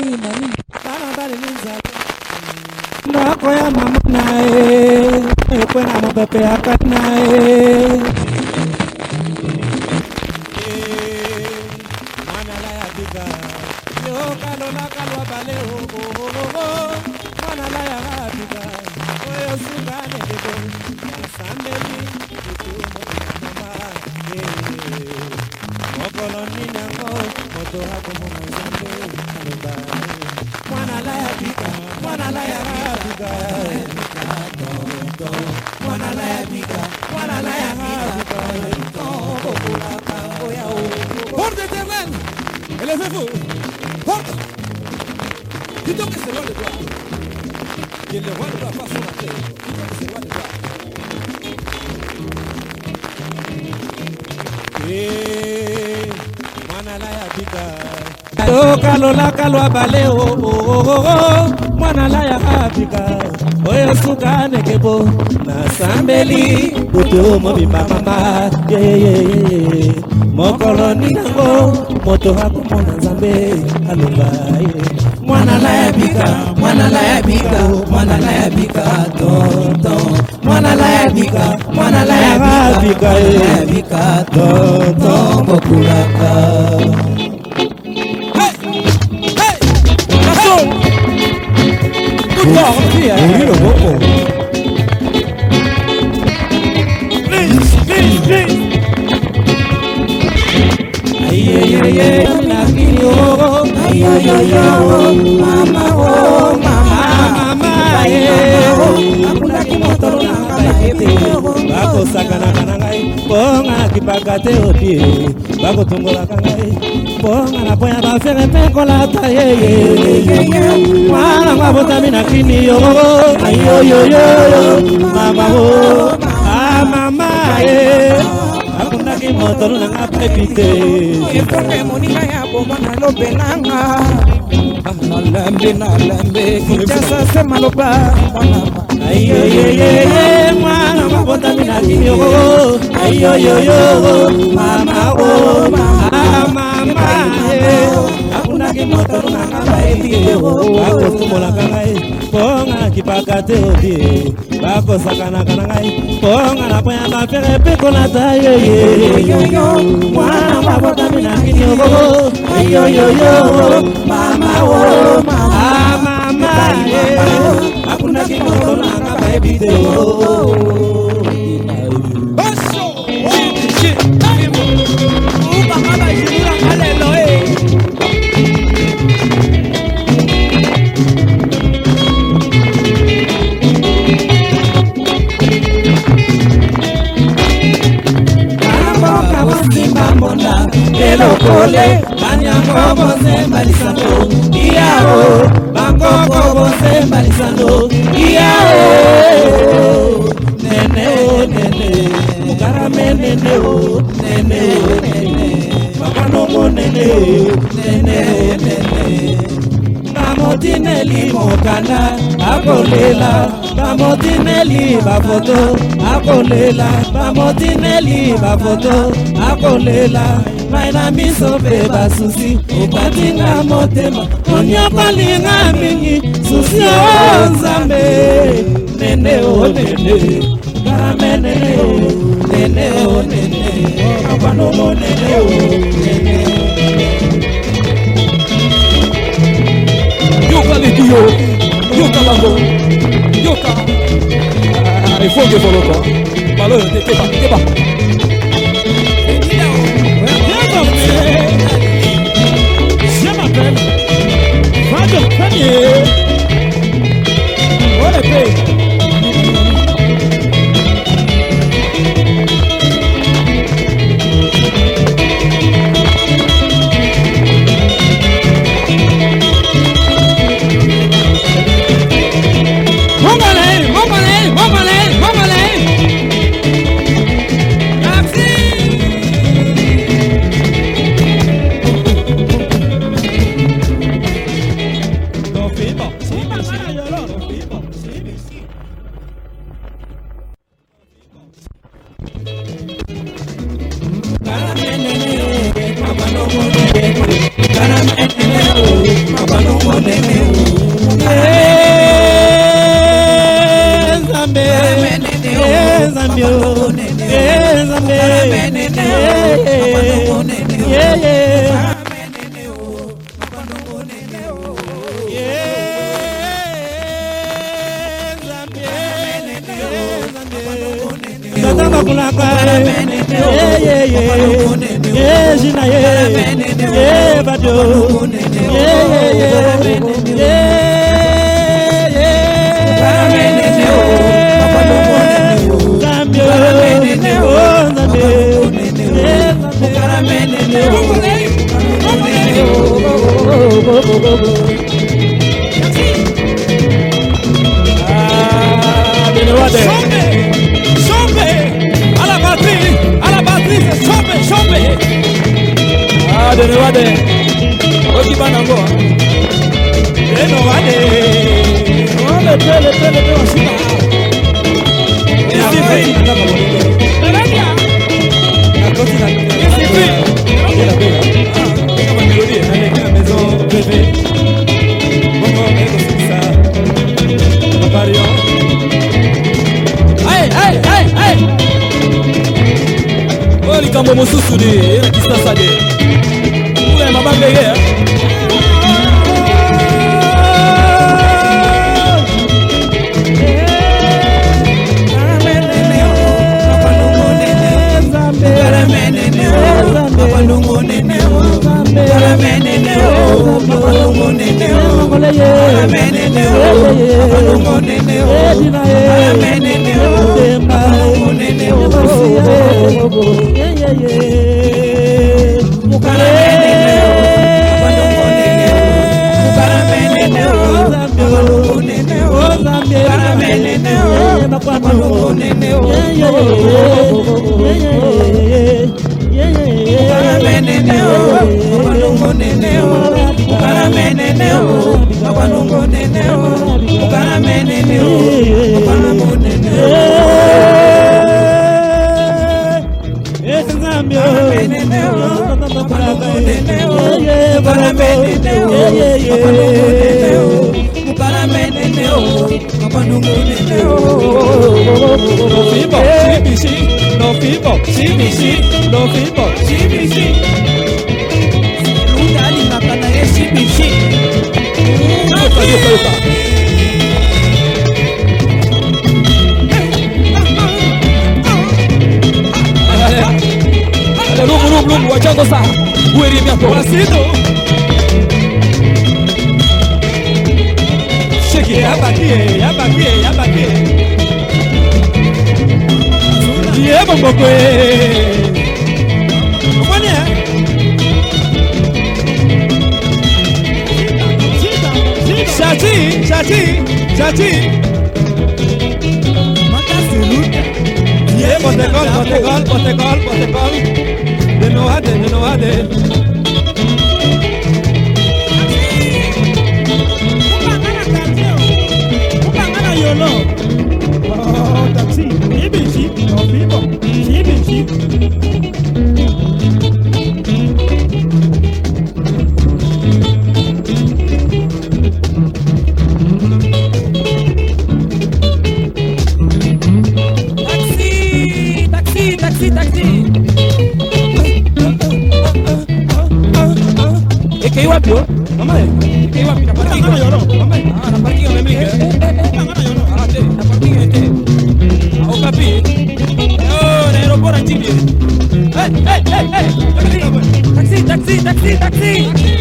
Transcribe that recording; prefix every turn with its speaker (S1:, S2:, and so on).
S1: Ndako ya mama nae, ekwe na mopepe akat nae. Manala ya biga, yo kalola kalwa bale manala ya biga, oyo sungane debo, sambeli itu mama. Mokolo ninango, moto hako mama zambe, kalomba. Manala ya biga, manala ya biga, manala ya biga, manala ya biga, porte éternel, élevez-vous, porte. Dis donc que c'est loin de toi. Que le roi ne doit pas sur la terre. Dis donc que c'est loin de toi. Manala ya biga. Kalola kalwa bale mwana la ya Afrika oyo suka nekebo na sambeli butu mo bimba mama mokolo ninango moto hako mona nzambe alumba mwana la ya bika mwana la ya bika mwana la ya bika tonton mwana la ya bika mwana la ya bika tonton bokulaka. Bako sakana kanangai, bonga kipakate opie, bako tungola kangai, bonga na poya ba fere pekola ta mwana ngabota mina kini yo, mama ho, mama akunda ki moto na ngapepite, ifonge monina ya bomana lobelanga, na lembe, kichasa sema loba, mwana ngabota mina kini yo, mama ho, mama akunda ki moto na ngapepite, bako tumola kangai, bonga kipakate opie, bako sakana kanangai, bonga na poya ba fere pekola ta mwana ngabota mina kini yo, mama wo, mama akunda ki moto na ngapepite. Elokole, banyango bose mbalisando, iyao, bangoko bose mbalisando, iyao, nene, mukarame nene, bakanomo nene, Bamotineli mokanda, akolela, Bamotineli bafoto, akolela, Bamotineli bafoto, akolela, Maina miso beba susi, upatinga motema, onyokolinga mingi, susi onzambe, nene o nene, karame nene o, nene o nene, abanomo nene o, nene. Yoka lituyo, yoka lango, yoka. Il faut que je le fasse. Malo, t'es pas. Je m'appelle Fado Premier. On est prêt. Cara
S2: Taxi, taxi, taxi, taxi.